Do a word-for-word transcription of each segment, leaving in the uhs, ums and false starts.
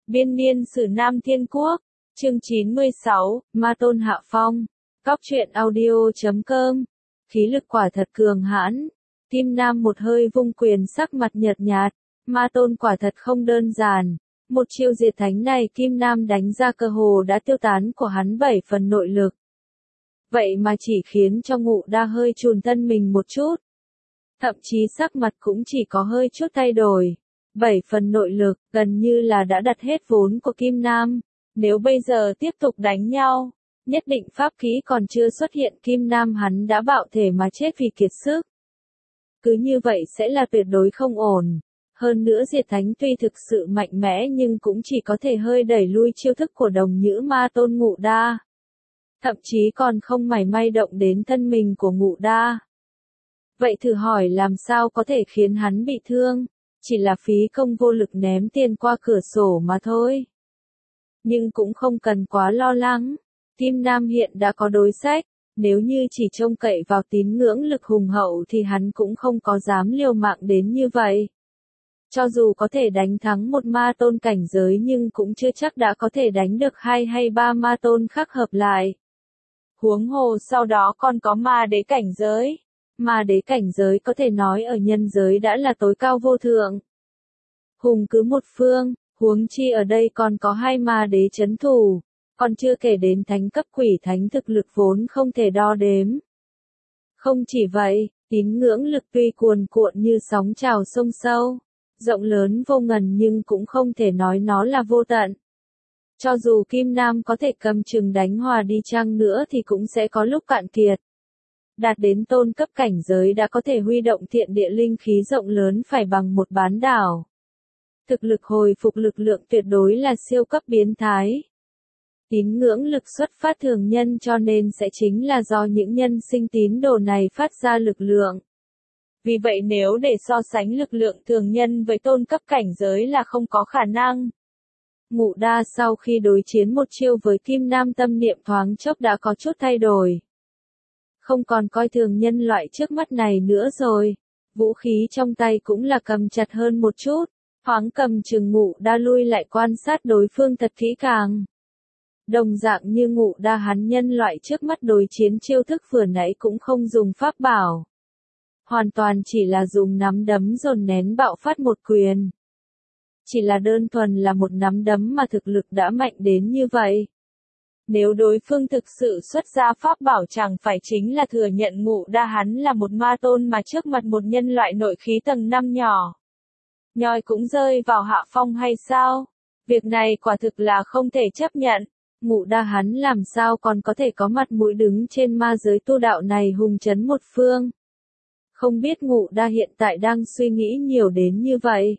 Biên niên sử Nam Thiên Quốc, chương chín mươi sáu, Ma Tôn hạ phong. Cóc truyện audio chấm com. Khí lực quả thật cường hãn. Kim Nam một hơi vung quyền sắc mặt nhợt nhạt. Ma Tôn quả thật không đơn giản. Một chiêu diệt thánh này Kim Nam đánh ra cơ hồ đã tiêu tán của hắn bảy phần nội lực. Vậy mà chỉ khiến cho Ngụ Đa hơi chùn thân mình một chút. Thậm chí sắc mặt cũng chỉ có hơi chút thay đổi. Bảy phần nội lực, gần như là đã đặt hết vốn của Kim Nam. Nếu bây giờ tiếp tục đánh nhau, nhất định pháp khí còn chưa xuất hiện Kim Nam hắn đã bạo thể mà chết vì kiệt sức. Cứ như vậy sẽ là tuyệt đối không ổn. Hơn nữa diệt thánh tuy thực sự mạnh mẽ nhưng cũng chỉ có thể hơi đẩy lui chiêu thức của đồng nhữ Ma Tôn Ngụ Đa. Thậm chí còn không mảy may động đến thân mình của Ngụ Đa. Vậy thử hỏi làm sao có thể khiến hắn bị thương? Chỉ là phí công vô lực ném tiền qua cửa sổ mà thôi. Nhưng cũng không cần quá lo lắng. Kim Nam hiện đã có đối sách. Nếu như chỉ trông cậy vào tín ngưỡng lực hùng hậu thì hắn cũng không có dám liều mạng đến như vậy. Cho dù có thể đánh thắng một ma tôn cảnh giới nhưng cũng chưa chắc đã có thể đánh được hai hay ba ma tôn khác hợp lại. Huống hồ sau đó còn có ma đế cảnh giới. Ma đế cảnh giới có thể nói ở nhân giới đã là tối cao vô thượng. Hùng cứ một phương, huống chi ở đây còn có hai ma đế chấn thủ, còn chưa kể đến thánh cấp quỷ thánh thực lực vốn không thể đo đếm. Không chỉ vậy, tín ngưỡng lực tuy cuồn cuộn như sóng trào sông sâu, rộng lớn vô ngần nhưng cũng không thể nói nó là vô tận. Cho dù Kim Nam có thể cầm chừng đánh hòa đi chăng nữa thì cũng sẽ có lúc cạn kiệt. Đạt đến tôn cấp cảnh giới đã có thể huy động thiện địa linh khí rộng lớn phải bằng một bán đảo. Thực lực hồi phục lực lượng tuyệt đối là siêu cấp biến thái. Tín ngưỡng lực xuất phát thường nhân cho nên sẽ chính là do những nhân sinh tín đồ này phát ra lực lượng. Vì vậy nếu để so sánh lực lượng thường nhân với tôn cấp cảnh giới là không có khả năng. Ngụ Đa sau khi đối chiến một chiêu với Kim Nam tâm niệm thoáng chốc đã có chút thay đổi. Không còn coi thường nhân loại trước mắt này nữa rồi. Vũ khí trong tay cũng là cầm chặt hơn một chút. Thoáng cầm chừng Ngụ Đa lui lại quan sát đối phương thật kỹ càng. Đồng dạng như Ngụ Đa hắn nhân loại trước mắt đối chiến chiêu thức vừa nãy cũng không dùng pháp bảo. Hoàn toàn chỉ là dùng nắm đấm dồn nén bạo phát một quyền. Chỉ là đơn thuần là một nắm đấm mà thực lực đã mạnh đến như vậy. Nếu đối phương thực sự xuất ra pháp bảo chẳng phải chính là thừa nhận Ngụ Đa hắn là một ma tôn mà trước mặt một nhân loại nội khí tầng năm nhỏ. Nhoi cũng rơi vào hạ phong hay sao? Việc này quả thực là không thể chấp nhận. Ngụ Đa hắn làm sao còn có thể có mặt mũi đứng trên ma giới tu đạo này hùng chấn một phương. Không biết Ngụ Đa hiện tại đang suy nghĩ nhiều đến như vậy.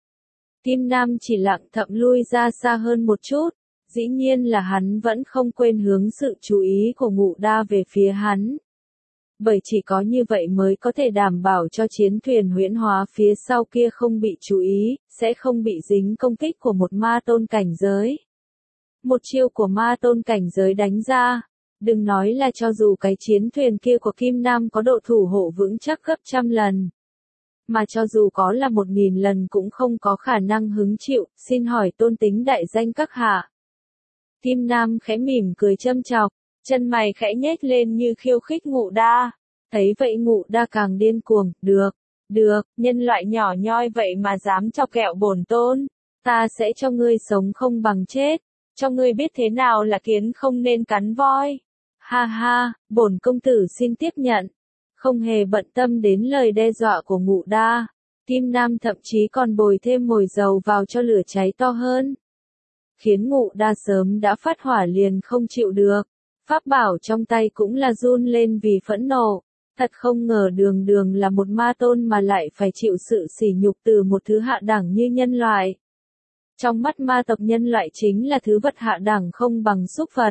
Kim Nam chỉ lặng thậm lui ra xa hơn một chút. Dĩ nhiên là hắn vẫn không quên hướng sự chú ý của Ngụ Đa về phía hắn. Bởi chỉ có như vậy mới có thể đảm bảo cho chiến thuyền huyễn hóa phía sau kia không bị chú ý, sẽ không bị dính công kích của một ma tôn cảnh giới. Một chiêu của ma tôn cảnh giới đánh ra, đừng nói là cho dù cái chiến thuyền kia của Kim Nam có độ thủ hộ vững chắc gấp trăm lần. Mà cho dù có là một nghìn lần cũng không có khả năng hứng chịu, xin hỏi tôn tính đại danh các hạ. Kim Nam khẽ mỉm cười châm chọc, chân mày khẽ nhếch lên như khiêu khích Ngụ Đa. Thấy vậy Ngụ Đa càng điên cuồng, được, được, nhân loại nhỏ nhoi vậy mà dám chọc kẹo bổn tôn. Ta sẽ cho ngươi sống không bằng chết, cho ngươi biết thế nào là kiến không nên cắn voi. Ha ha, bổn công tử xin tiếp nhận. Không hề bận tâm đến lời đe dọa của Ngụ Đa. Kim Nam thậm chí còn bồi thêm mồi dầu vào cho lửa cháy to hơn. Khiến Ngụ Đa sớm đã phát hỏa liền không chịu được. Pháp bảo trong tay cũng là run lên vì phẫn nộ. Thật không ngờ đường đường là một ma tôn mà lại phải chịu sự sỉ nhục từ một thứ hạ đẳng như nhân loại. Trong mắt ma tộc nhân loại chính là thứ vật hạ đẳng không bằng súc vật.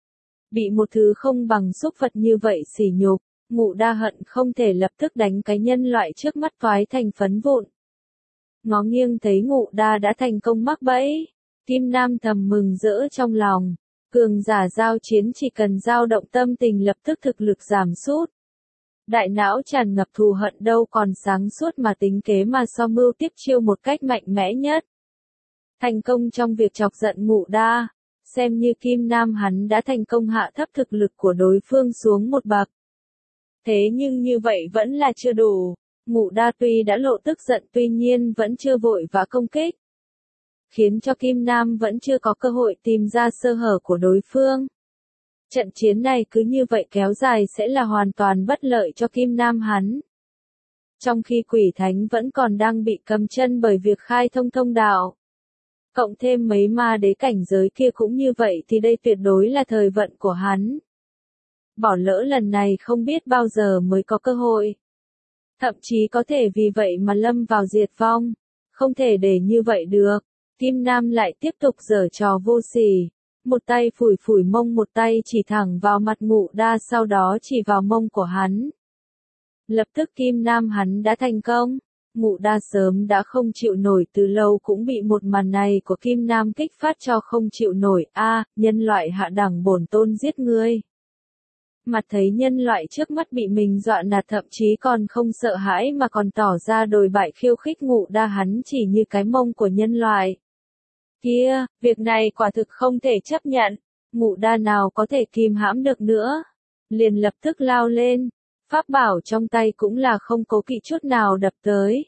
Bị một thứ không bằng súc vật như vậy sỉ nhục, Ngụ Đa hận không thể lập tức đánh cái nhân loại trước mắt toái thành phấn vụn. Ngó nghiêng thấy Ngụ Đa đã thành công mắc bẫy. Kim Nam thầm mừng rỡ trong lòng. Cường giả giao chiến chỉ cần dao động tâm tình lập tức thực lực giảm sút. Đại não tràn ngập thù hận đâu còn sáng suốt mà tính kế mà so mưu tiếp chiêu một cách mạnh mẽ nhất. Thành công trong việc chọc giận Ngụ Đa, xem như Kim Nam hắn đã thành công hạ thấp thực lực của đối phương xuống một bậc. Thế nhưng như vậy vẫn là chưa đủ, Ngụ Đa tuy đã lộ tức giận tuy nhiên vẫn chưa vội vã công kích, khiến cho Kim Nam vẫn chưa có cơ hội tìm ra sơ hở của đối phương. Trận chiến này cứ như vậy kéo dài sẽ là hoàn toàn bất lợi cho Kim Nam hắn. Trong khi Quỷ Thánh vẫn còn đang bị cầm chân bởi việc khai thông thông đạo, cộng thêm mấy ma đế cảnh giới kia cũng như vậy thì đây tuyệt đối là thời vận của hắn. Bỏ lỡ lần này không biết bao giờ mới có cơ hội. Thậm chí có thể vì vậy mà lâm vào diệt vong. Không thể để như vậy được. Kim Nam lại tiếp tục giở trò vô sỉ. Một tay phủi phủi mông, một tay chỉ thẳng vào mặt Ngụ Đa, sau đó chỉ vào mông của hắn. Lập tức Kim Nam hắn đã thành công. Ngụ Đa sớm đã không chịu nổi từ lâu cũng bị một màn này của Kim Nam kích phát cho không chịu nổi. A, à, nhân loại hạ đẳng bổn tôn giết ngươi. Mặt thấy nhân loại trước mắt bị mình dọa nạt, thậm chí còn không sợ hãi mà còn tỏ ra đồi bại khiêu khích Ngụ Đa hắn chỉ như cái mông của nhân loại. Kia, việc này quả thực không thể chấp nhận. Ngụ Đa nào có thể kìm hãm được nữa, liền lập tức lao lên. Pháp bảo trong tay cũng là không cố kỵ chút nào đập tới.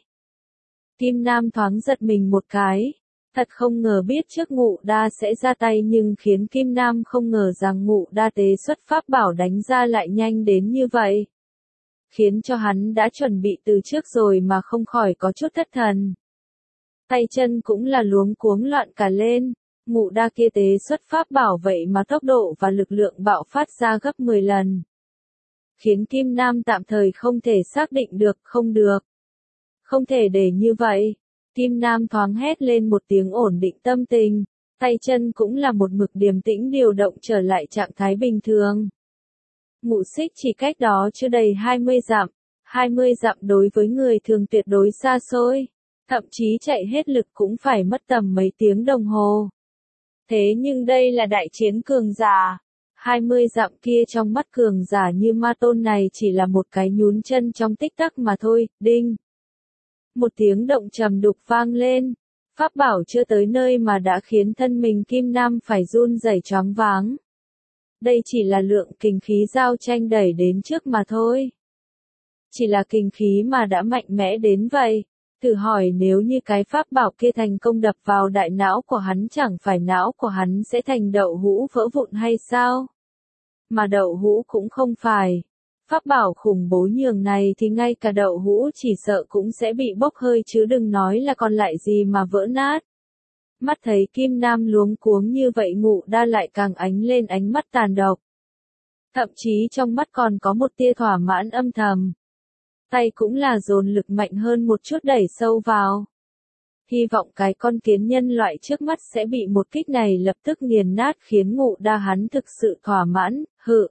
Kim Nam thoáng giật mình một cái. Thật không ngờ biết trước Ngụ Đa sẽ ra tay, nhưng khiến Kim Nam không ngờ rằng Ngụ Đa tế xuất pháp bảo đánh ra lại nhanh đến như vậy. Khiến cho hắn đã chuẩn bị từ trước rồi mà không khỏi có chút thất thần. Tay chân cũng là luống cuống loạn cả lên. Ngụ Đa kia tế xuất pháp bảo vậy mà tốc độ và lực lượng bạo phát ra gấp mười lần. Khiến Kim Nam tạm thời không thể xác định được, không được. Không thể để như vậy. Kim Nam thoáng hét lên một tiếng ổn định tâm tình, tay chân cũng là một mực điềm tĩnh điều động trở lại trạng thái bình thường. Ngụ Xích chỉ cách đó chưa đầy hai mươi dặm, hai mươi dặm đối với người thường tuyệt đối xa xôi, thậm chí chạy hết lực cũng phải mất tầm mấy tiếng đồng hồ. Thế nhưng đây là đại chiến cường giả. hai mươi dặm kia trong mắt cường giả như Ma Tôn này chỉ là một cái nhún chân trong tích tắc mà thôi. Đinh. Một tiếng động trầm đục vang lên. Pháp bảo chưa tới nơi mà đã khiến thân mình Kim Nam phải run rẩy choáng váng. Đây chỉ là lượng kình khí giao tranh đẩy đến trước mà thôi. Chỉ là kình khí mà đã mạnh mẽ đến vậy. Thử hỏi nếu như cái pháp bảo kia thành công đập vào đại não của hắn, chẳng phải não của hắn sẽ thành đậu hũ vỡ vụn hay sao? Mà đậu hũ cũng không phải. Pháp bảo khủng bố nhường này thì ngay cả đậu hũ chỉ sợ cũng sẽ bị bốc hơi chứ đừng nói là còn lại gì mà vỡ nát. Mắt thấy Kim Nam luống cuống như vậy, Ngụ Đa lại càng ánh lên ánh mắt tàn độc. Thậm chí trong mắt còn có một tia thỏa mãn âm thầm. Tay cũng là dồn lực mạnh hơn một chút đẩy sâu vào. Hy vọng cái con kiến nhân loại trước mắt sẽ bị một kích này lập tức nghiền nát, khiến Ngụ Đa hắn thực sự thỏa mãn, hự.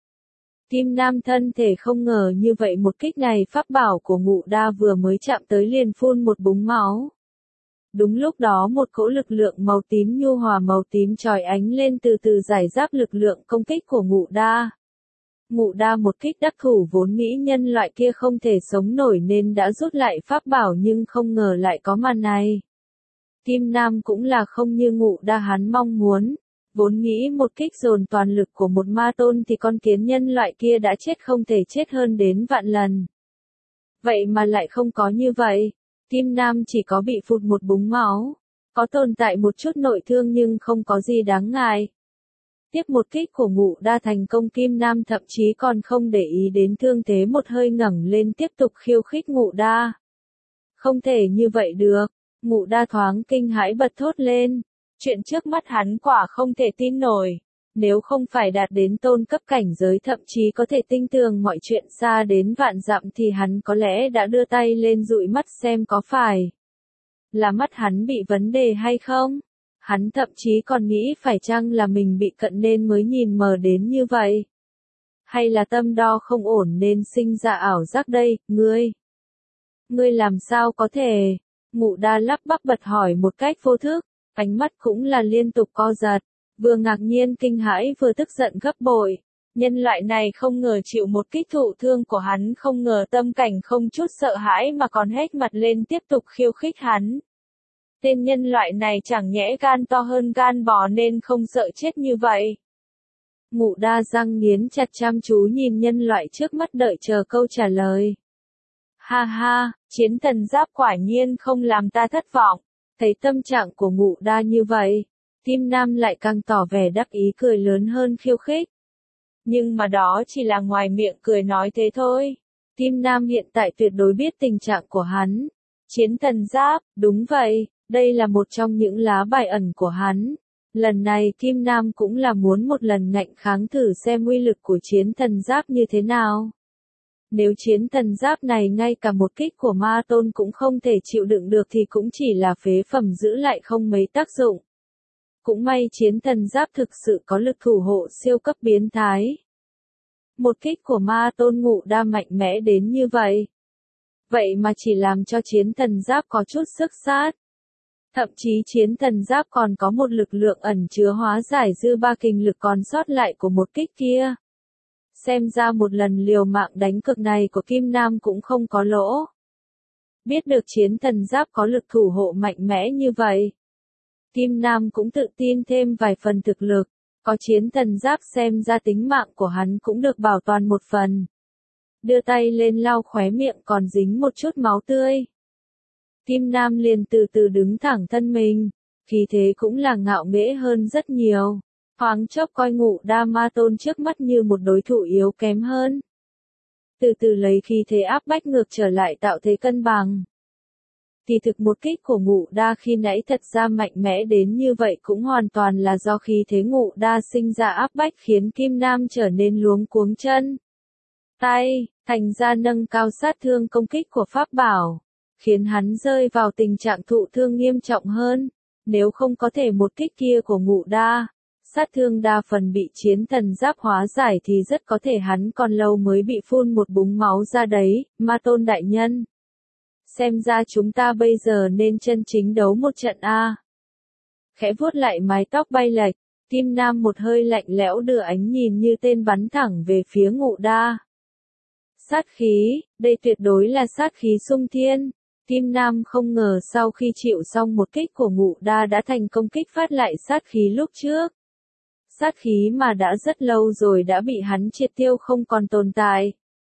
Kim Nam thân thể không ngờ như vậy một kích này pháp bảo của Ngụ Đa vừa mới chạm tới liền phun một búng máu. Đúng lúc đó một cỗ lực lượng màu tím nhu hòa màu tím chói ánh lên từ từ giải giáp lực lượng công kích của Ngụ Đa. Ngụ Đa một kích đắc thủ, vốn nghĩ nhân loại kia không thể sống nổi nên đã rút lại pháp bảo, nhưng không ngờ lại có màn này. Kim Nam cũng là không như Ngụ Đa hắn mong muốn, vốn nghĩ một kích dồn toàn lực của một ma tôn thì con kiến nhân loại kia đã chết không thể chết hơn đến vạn lần. Vậy mà lại không có như vậy, Kim Nam chỉ có bị phụt một búng máu, có tồn tại một chút nội thương nhưng không có gì đáng ngại. Tiếp một kích của Ngụ Đa thành công, Kim Nam thậm chí còn không để ý đến thương thế, một hơi ngẩng lên tiếp tục khiêu khích Ngụ Đa. Không thể như vậy được, Ngụ Đa thoáng kinh hãi bật thốt lên. Chuyện trước mắt hắn quả không thể tin nổi. Nếu không phải đạt đến tôn cấp cảnh giới, thậm chí có thể tinh tường mọi chuyện xa đến vạn dặm, thì hắn có lẽ đã đưa tay lên dụi mắt xem có phải là mắt hắn bị vấn đề hay không. Hắn thậm chí còn nghĩ phải chăng là mình bị cận nên mới nhìn mờ đến như vậy. Hay là tâm đo không ổn nên sinh ra ảo giác đây, ngươi. Ngươi làm sao có thể? Ngụ Đa lắp bắp bật hỏi một cách vô thức, ánh mắt cũng là liên tục co giật, vừa ngạc nhiên kinh hãi vừa tức giận gấp bội. Nhân loại này không ngờ chịu một kích thụ thương của hắn, không ngờ tâm cảnh không chút sợ hãi mà còn hét mặt lên tiếp tục khiêu khích hắn. Tên nhân loại này chẳng nhẽ gan to hơn gan bò nên không sợ chết như vậy. Ngụ đa răng nghiến chặt chăm chú nhìn nhân loại trước mắt đợi chờ câu trả lời. Ha ha, chiến thần giáp quả nhiên không làm ta thất vọng. Thấy tâm trạng của ngụ đa như vậy, Kim Nam lại càng tỏ vẻ đắc ý cười lớn hơn khiêu khích. Nhưng mà đó chỉ là ngoài miệng cười nói thế thôi. Kim Nam hiện tại tuyệt đối biết tình trạng của hắn. Chiến thần giáp, đúng vậy, đây là một trong những lá bài ẩn của hắn. Lần này Kim Nam cũng là muốn một lần ngạnh kháng thử xem uy lực của chiến thần giáp như thế nào. Nếu chiến thần giáp này ngay cả một kích của ma tôn cũng không thể chịu đựng được thì cũng chỉ là phế phẩm giữ lại không mấy tác dụng. Cũng may chiến thần giáp thực sự có lực thủ hộ siêu cấp biến thái. Một kích của ma tôn ngụ đa mạnh mẽ đến như vậy. Vậy mà chỉ làm cho chiến thần giáp có chút sức sát. Thậm chí chiến thần giáp còn có một lực lượng ẩn chứa hóa giải dư ba kình lực còn sót lại của một kích kia. Xem ra một lần liều mạng đánh cược này của Kim Nam cũng không có lỗ. Biết được chiến thần giáp có lực thủ hộ mạnh mẽ như vậy. Kim Nam cũng tự tin thêm vài phần thực lực. Có chiến thần giáp xem ra tính mạng của hắn cũng được bảo toàn một phần. Đưa tay lên lau khóe miệng còn dính một chút máu tươi. Kim Nam liền từ từ đứng thẳng thân mình. Khí thế cũng là ngạo nghễ hơn rất nhiều. Thoáng chốc coi ngụ đa ma tôn trước mắt như một đối thủ yếu kém hơn. Từ từ lấy khí thế áp bách ngược trở lại tạo thế cân bằng. Thì thực một kích của ngụ đa khi nãy thật ra mạnh mẽ đến như vậy cũng hoàn toàn là do khí thế ngụ đa sinh ra áp bách khiến Kim Nam trở nên luống cuống chân. Tay, thành ra nâng cao sát thương công kích của pháp bảo, khiến hắn rơi vào tình trạng thụ thương nghiêm trọng hơn. Nếu không có thể một kích kia của ngụ đa, sát thương đa phần bị chiến thần giáp hóa giải thì rất có thể hắn còn lâu mới bị phun một búng máu ra đấy, ma tôn đại nhân. Xem ra chúng ta bây giờ nên chân chính đấu một trận a. Khẽ vuốt lại mái tóc bay lệch, Kim Nam một hơi lạnh lẽo đưa ánh nhìn như tên bắn thẳng về phía ngụ đa. Sát khí, đây tuyệt đối là sát khí xung thiên. Kim Nam không ngờ sau khi chịu xong một kích của ngụ đa đã thành công kích phát lại sát khí lúc trước. Sát khí mà đã rất lâu rồi đã bị hắn triệt tiêu không còn tồn tại.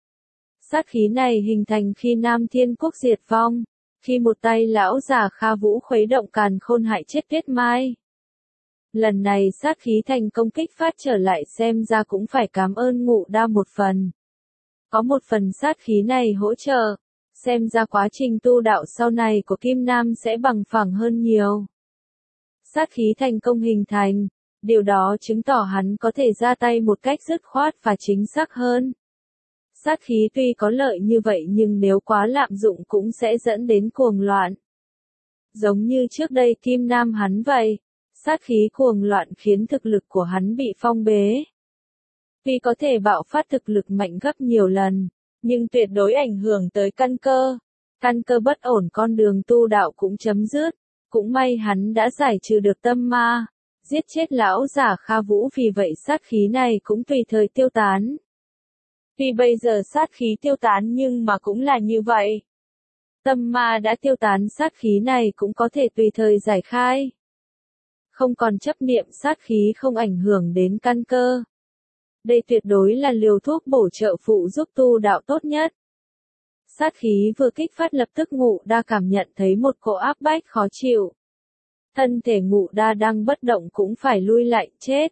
Sát khí này hình thành khi Nam Thiên Quốc diệt vong, khi một tay lão già Kha Vũ khuấy động càn khôn hại chết Tuyết Mai. Lần này sát khí thành công kích phát trở lại xem ra cũng phải cảm ơn ngụ đa một phần. Có một phần sát khí này hỗ trợ, xem ra quá trình tu đạo sau này của Kim Nam sẽ bằng phẳng hơn nhiều. Sát khí thành công hình thành, điều đó chứng tỏ hắn có thể ra tay một cách dứt khoát và chính xác hơn. Sát khí tuy có lợi như vậy nhưng nếu quá lạm dụng cũng sẽ dẫn đến cuồng loạn. Giống như trước đây Kim Nam hắn vậy, sát khí cuồng loạn khiến thực lực của hắn bị phong bế. Tuy có thể bạo phát thực lực mạnh gấp nhiều lần, nhưng tuyệt đối ảnh hưởng tới căn cơ. Căn cơ bất ổn con đường tu đạo cũng chấm dứt. Cũng may hắn đã giải trừ được tâm ma, giết chết lão giả Kha Vũ vì vậy sát khí này cũng tùy thời tiêu tán. Tuy bây giờ sát khí tiêu tán nhưng mà cũng là như vậy. Tâm ma đã tiêu tán sát khí này cũng có thể tùy thời giải khai. Không còn chấp niệm sát khí không ảnh hưởng đến căn cơ. Đây tuyệt đối là liều thuốc bổ trợ phụ giúp tu đạo tốt nhất. Sát khí vừa kích phát lập tức ngụ đa cảm nhận thấy một cỗ áp bách khó chịu. Thân thể ngụ đa đang bất động cũng phải lui lại chết.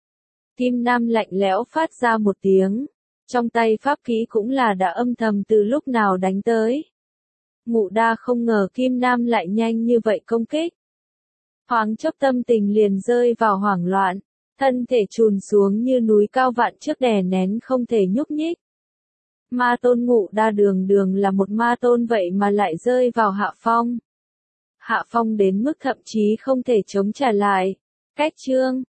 Kim Nam lạnh lẽo phát ra một tiếng. Trong tay pháp khí cũng là đã âm thầm từ lúc nào đánh tới. Ngụ đa không ngờ Kim Nam lại nhanh như vậy công kích. Thoáng chốc tâm tình liền rơi vào hoảng loạn. Thân thể trùn xuống như núi cao vạn trước đè nén không thể nhúc nhích. Ma tôn ngụ đa đường đường là một ma tôn vậy mà lại rơi vào hạ phong. Hạ phong đến mức thậm chí không thể chống trả lại. Cách chương